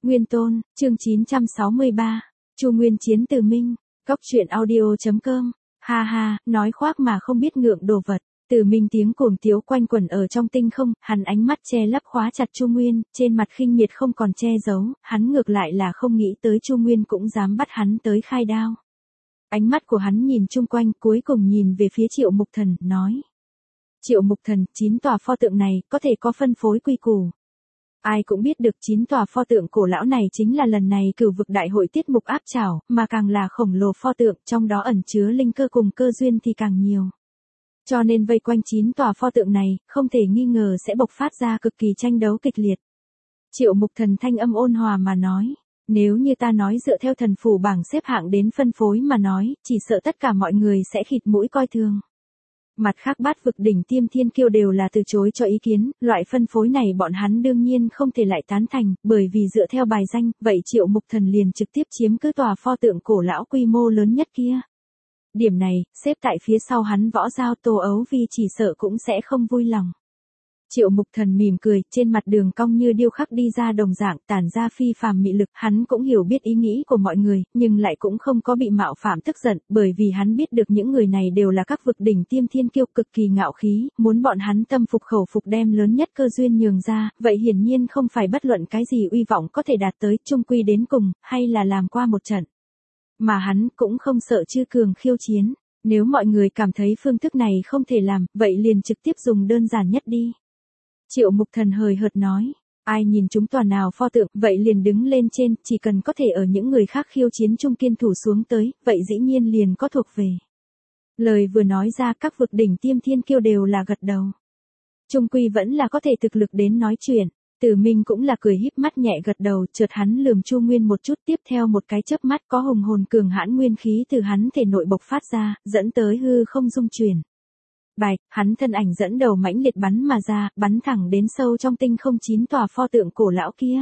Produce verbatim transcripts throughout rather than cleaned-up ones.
Nguyên Tôn, chương chín trăm sáu mươi ba, Chu Nguyên chiến Từ Minh, Cốc truyện audio.com, ha ha, nói khoác mà không biết ngượng đồ vật. Từ Minh tiếng cuồng tiếu quanh quẩn ở trong tinh không, hắn ánh mắt che lấp khóa chặt Chu Nguyên, trên mặt khinh miệt không còn che giấu, hắn ngược lại là không nghĩ tới Chu Nguyên cũng dám bắt hắn tới khai đao. Ánh mắt của hắn nhìn chung quanh, cuối cùng nhìn về phía Triệu Mục Thần, nói. Triệu Mục Thần, chín tòa pho tượng này, có thể có phân phối quy củ. Ai cũng biết được chín tòa pho tượng cổ lão này chính là lần này cửu vực đại hội tiết mục áp trảo, mà càng là khổng lồ pho tượng, trong đó ẩn chứa linh cơ cùng cơ duyên thì càng nhiều. Cho nên vây quanh chín tòa pho tượng này, không thể nghi ngờ sẽ bộc phát ra cực kỳ tranh đấu kịch liệt. Triệu Mục Thần thanh âm ôn hòa mà nói, nếu như ta nói dựa theo thần phủ bảng xếp hạng đến phân phối mà nói, chỉ sợ tất cả mọi người sẽ khịt mũi coi thường. Mặt khác bát vực đỉnh tiêm thiên kiêu đều là từ chối cho ý kiến, loại phân phối này bọn hắn đương nhiên không thể lại tán thành, bởi vì dựa theo bài danh, vậy Triệu Mục Thần liền trực tiếp chiếm cứ tòa pho tượng cổ lão quy mô lớn nhất kia. Điểm này, xếp tại phía sau hắn Võ Giao Tô Ấu Vi chỉ sợ cũng sẽ không vui lòng. Triệu Mục Thần mỉm cười, trên mặt đường cong như điêu khắc đi ra đồng dạng, tản ra phi phàm mị lực, hắn cũng hiểu biết ý nghĩ của mọi người, nhưng lại cũng không có bị mạo phạm tức giận, bởi vì hắn biết được những người này đều là các vực đỉnh tiêm thiên kiêu cực kỳ ngạo khí, muốn bọn hắn tâm phục khẩu phục đem lớn nhất cơ duyên nhường ra, vậy hiển nhiên không phải bất luận cái gì uy vọng có thể đạt tới, chung quy đến cùng, hay là làm qua một trận. Mà hắn cũng không sợ Chư Cường khiêu chiến, nếu mọi người cảm thấy phương thức này không thể làm, vậy liền trực tiếp dùng đơn giản nhất đi. Triệu Mục Thần hời hợt nói, ai nhìn chúng tòa nào pho tượng, vậy liền đứng lên trên, chỉ cần có thể ở những người khác khiêu chiến chung kiên thủ xuống tới, vậy dĩ nhiên liền có thuộc về. Lời vừa nói ra các vực đỉnh tiêm thiên kiêu đều là gật đầu. Chung quy vẫn là có thể thực lực đến nói chuyện. Từ Minh cũng là cười híp mắt nhẹ gật đầu, chợt hắn lườm Chu Nguyên một chút, tiếp theo một cái chớp mắt có hùng hồn cường hãn nguyên khí từ hắn thể nội bộc phát ra, dẫn tới hư không dung chuyển. Bạch, hắn thân ảnh dẫn đầu mãnh liệt bắn mà ra, bắn thẳng đến sâu trong tinh không chín tòa pho tượng cổ lão kia.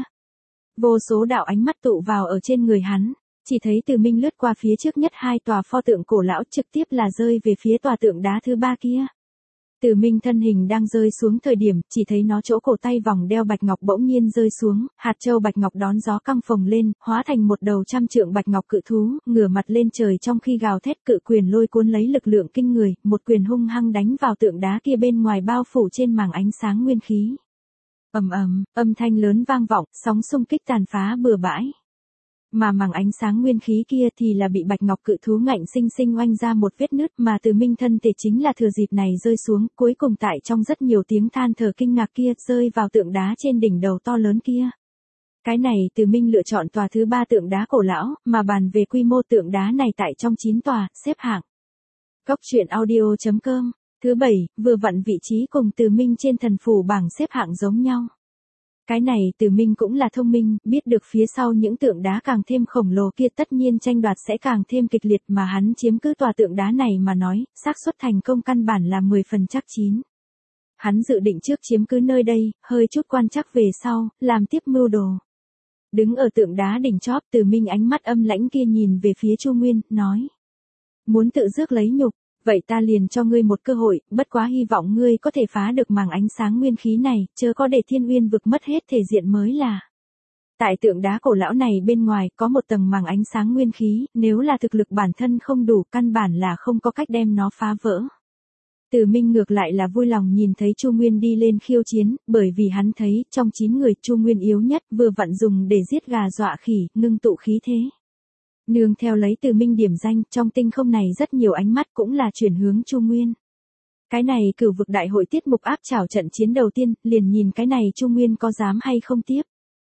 Vô số đạo ánh mắt tụ vào ở trên người hắn, chỉ thấy Từ Minh lướt qua phía trước nhất hai tòa pho tượng cổ lão trực tiếp là rơi về phía tòa tượng đá thứ ba kia. Từ Minh thân hình đang rơi xuống thời điểm, chỉ thấy nó chỗ cổ tay vòng đeo bạch ngọc bỗng nhiên rơi xuống, hạt châu bạch ngọc đón gió căng phồng lên, hóa thành một đầu trăm trượng bạch ngọc cự thú, ngửa mặt lên trời trong khi gào thét, cự quyền lôi cuốn lấy lực lượng kinh người, một quyền hung hăng đánh vào tượng đá kia bên ngoài bao phủ trên màng ánh sáng nguyên khí. Ầm ầm, âm thanh lớn vang vọng, sóng xung kích tàn phá bừa bãi. Mà màng ánh sáng nguyên khí kia thì là bị bạch ngọc cự thú ngạnh sinh sinh oanh ra một vết nứt, mà Từ Minh thân thể chính là thừa dịp này rơi xuống, cuối cùng tại trong rất nhiều tiếng than thở kinh ngạc kia rơi vào tượng đá trên đỉnh đầu to lớn kia. Cái này Từ Minh lựa chọn tòa thứ ba tượng đá cổ lão, mà bàn về quy mô tượng đá này tại trong chín tòa, xếp hạng. Cốc truyện audio.com, thứ bảy, vừa vặn vị trí cùng Từ Minh trên thần phủ bảng xếp hạng giống nhau. Cái này Từ Minh cũng là thông minh, biết được phía sau những tượng đá càng thêm khổng lồ kia tất nhiên tranh đoạt sẽ càng thêm kịch liệt, mà hắn chiếm cứ tòa tượng đá này mà nói, xác suất thành công căn bản là mười phần chắc chín. Hắn dự định trước chiếm cứ nơi đây, hơi chút quan chắc về sau, làm tiếp mưu đồ. Đứng ở tượng đá đỉnh chóp, Từ Minh ánh mắt âm lãnh kia nhìn về phía Chu Nguyên, nói. Muốn tự rước lấy nhục. Vậy ta liền cho ngươi một cơ hội, bất quá hy vọng ngươi có thể phá được màng ánh sáng nguyên khí này, chớ có để Thiên Uyên vực mất hết thể diện mới là. Tại tượng đá cổ lão này bên ngoài có một tầng màng ánh sáng nguyên khí, nếu là thực lực bản thân không đủ căn bản là không có cách đem nó phá vỡ. Từ Minh ngược lại là vui lòng nhìn thấy Chu Nguyên đi lên khiêu chiến, bởi vì hắn thấy trong chín người Chu Nguyên yếu nhất, vừa vặn dùng để giết gà dọa khỉ, ngưng tụ khí thế. Nương theo lấy Từ Minh điểm danh, trong tinh không này rất nhiều ánh mắt cũng là chuyển hướng Chu Nguyên. Cái này cửu vực đại hội tiết mục áp trảo trận chiến đầu tiên, liền nhìn cái này Chu Nguyên có dám hay không tiếp.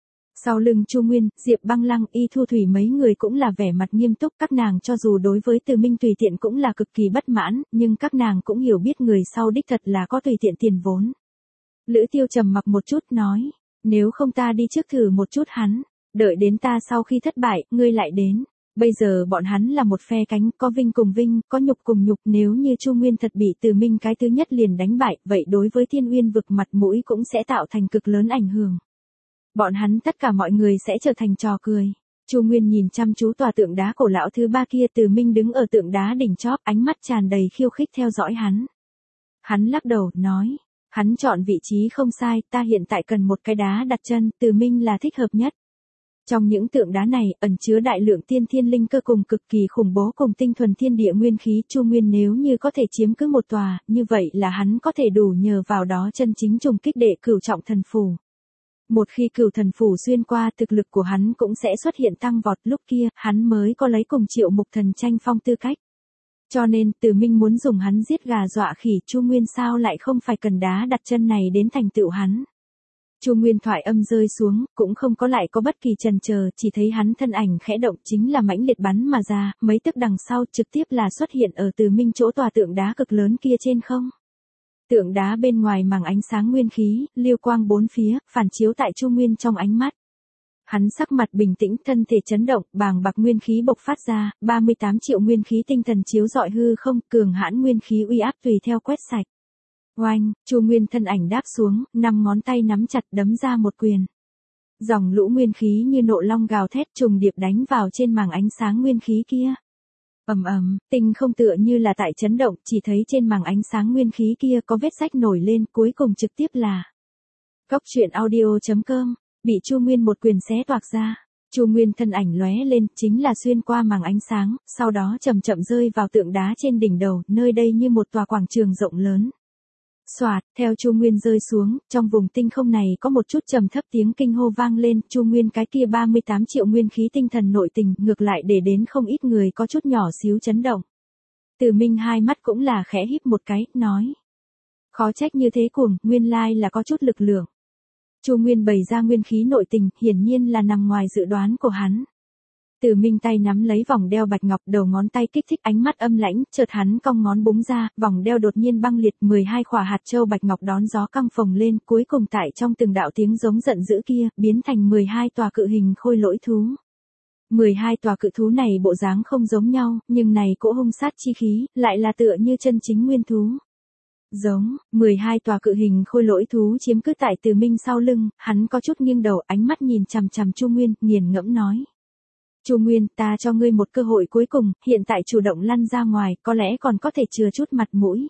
Sau lưng Chu Nguyên, Diệp Băng Lăng, Y Thu Thủy mấy người cũng là vẻ mặt nghiêm túc, các nàng cho dù đối với Từ Minh tùy tiện cũng là cực kỳ bất mãn, nhưng các nàng cũng hiểu biết người sau đích thật là có tùy tiện tiền vốn. Lữ Tiêu trầm mặc một chút nói, nếu không ta đi trước thử một chút hắn, đợi đến ta sau khi thất bại, ngươi lại đến. Bây giờ bọn hắn là một phe cánh, có vinh cùng vinh, có nhục cùng nhục, nếu như Chu Nguyên thật bị Từ Minh cái thứ nhất liền đánh bại, vậy đối với Thiên Uyên vực mặt mũi cũng sẽ tạo thành cực lớn ảnh hưởng. Bọn hắn tất cả mọi người sẽ trở thành trò cười. Chu Nguyên nhìn chăm chú tòa tượng đá cổ lão thứ ba kia, Từ Minh đứng ở tượng đá đỉnh chóp, ánh mắt tràn đầy khiêu khích theo dõi hắn. Hắn lắc đầu, nói, hắn chọn vị trí không sai, ta hiện tại cần một cái đá đặt chân, Từ Minh là thích hợp nhất. Trong những tượng đá này, ẩn chứa đại lượng tiên thiên linh cơ cùng cực kỳ khủng bố cùng tinh thuần thiên địa nguyên khí. Chu Nguyên nếu như có thể chiếm cứ một tòa, như vậy là hắn có thể đủ nhờ vào đó chân chính trùng kích đệ cửu trọng thần phù. Một khi cửu thần phù xuyên qua, thực lực của hắn cũng sẽ xuất hiện tăng vọt, lúc kia, hắn mới có lấy cùng Triệu Mục Thần tranh phong tư cách. Cho nên, Từ Minh muốn dùng hắn giết gà dọa khỉ, Chu Nguyên sao lại không phải cần đá đặt chân này đến thành tựu hắn. Chu Nguyên thoại âm rơi xuống, cũng không có lại có bất kỳ chần chờ, chỉ thấy hắn thân ảnh khẽ động chính là mãnh liệt bắn mà ra, mấy tức đằng sau trực tiếp là xuất hiện ở Từ Minh chỗ tòa tượng đá cực lớn kia trên không. Tượng đá bên ngoài màng ánh sáng nguyên khí, liêu quang bốn phía, phản chiếu tại Chu Nguyên trong ánh mắt. Hắn sắc mặt bình tĩnh, thân thể chấn động, bàng bạc nguyên khí bộc phát ra, ba mươi tám triệu nguyên khí tinh thần chiếu rọi hư không, cường hãn nguyên khí uy áp tùy theo quét sạch. Oanh, Chu Nguyên thân ảnh đáp xuống, năm ngón tay nắm chặt đấm ra một quyền. Dòng lũ nguyên khí như nộ long gào thét trùng điệp đánh vào trên màng ánh sáng nguyên khí kia. Ầm ầm, tinh không tựa như là tại chấn động, chỉ thấy trên màng ánh sáng nguyên khí kia có vết rách nổi lên, cuối cùng trực tiếp là Cốc truyện audio chấm com, bị Chu Nguyên một quyền xé toạc ra. Chu Nguyên thân ảnh lóe lên, chính là xuyên qua màng ánh sáng, sau đó chậm chậm rơi vào tượng đá trên đỉnh đầu, nơi đây như một tòa quảng trường rộng lớn. Soạt, theo Chu Nguyên rơi xuống, trong vùng tinh không này có một chút trầm thấp tiếng kinh hô vang lên, Chu Nguyên cái kia ba mươi tám triệu nguyên khí tinh thần nội tình, ngược lại để đến không ít người có chút nhỏ xíu chấn động. Từ Minh hai mắt cũng là khẽ híp một cái, nói: "Khó trách như thế cuồng, nguyên lai là có chút lực lượng." Chu Nguyên bày ra nguyên khí nội tình, hiển nhiên là nằm ngoài dự đoán của hắn. Từ Minh tay nắm lấy vòng đeo bạch ngọc, đầu ngón tay kích thích, ánh mắt âm lãnh, chợt hắn cong ngón búng ra, vòng đeo đột nhiên băng liệt, mười hai khỏa hạt châu bạch ngọc đón gió căng phồng lên, cuối cùng tại trong từng đạo tiếng giống giận dữ kia, biến thành mười hai tòa cự hình khôi lỗi thú. mười hai tòa cự thú này bộ dáng không giống nhau, nhưng này cỗ hung sát chi khí, lại là tựa như chân chính nguyên thú. Giống, mười hai tòa cự hình khôi lỗi thú chiếm cứ tại Từ Minh sau lưng, hắn có chút nghiêng đầu, ánh mắt nhìn chằm chằm Chu Nguyên, nghiền ngẫm nói: "Chu Nguyên, ta cho ngươi một cơ hội cuối cùng, hiện tại chủ động lăn ra ngoài, có lẽ còn có thể chừa chút mặt mũi.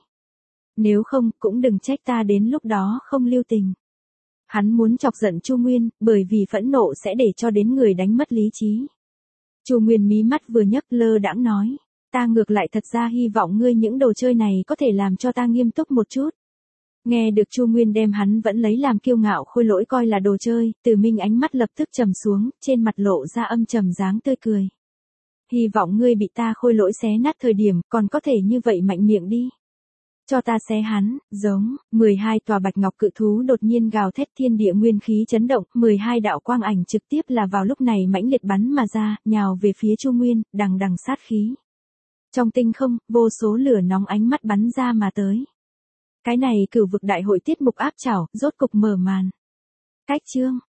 Nếu không, cũng đừng trách ta đến lúc đó không lưu tình." Hắn muốn chọc giận Chu Nguyên, bởi vì phẫn nộ sẽ để cho đến người đánh mất lý trí. Chu Nguyên mí mắt vừa nhấc, lơ đãng nói: "Ta ngược lại thật ra hy vọng ngươi những đồ chơi này có thể làm cho ta nghiêm túc một chút." Nghe được Chu Nguyên đem hắn vẫn lấy làm kiêu ngạo khôi lỗi coi là đồ chơi, Từ Minh ánh mắt lập tức trầm xuống, trên mặt lộ ra âm trầm dáng tươi cười. "Hy vọng ngươi bị ta khôi lỗi xé nát thời điểm, còn có thể như vậy mạnh miệng đi. Cho ta xé hắn." Giống, mười hai tòa bạch ngọc cự thú đột nhiên gào thét, thiên địa nguyên khí chấn động, mười hai đạo quang ảnh trực tiếp là vào lúc này mãnh liệt bắn mà ra, nhào về phía Chu Nguyên, đằng đằng sát khí. Trong tinh không, vô số lửa nóng ánh mắt bắn ra mà tới. Cái này cửu vực đại hội tiết mục áp chảo, rốt cục mở màn. Cách chương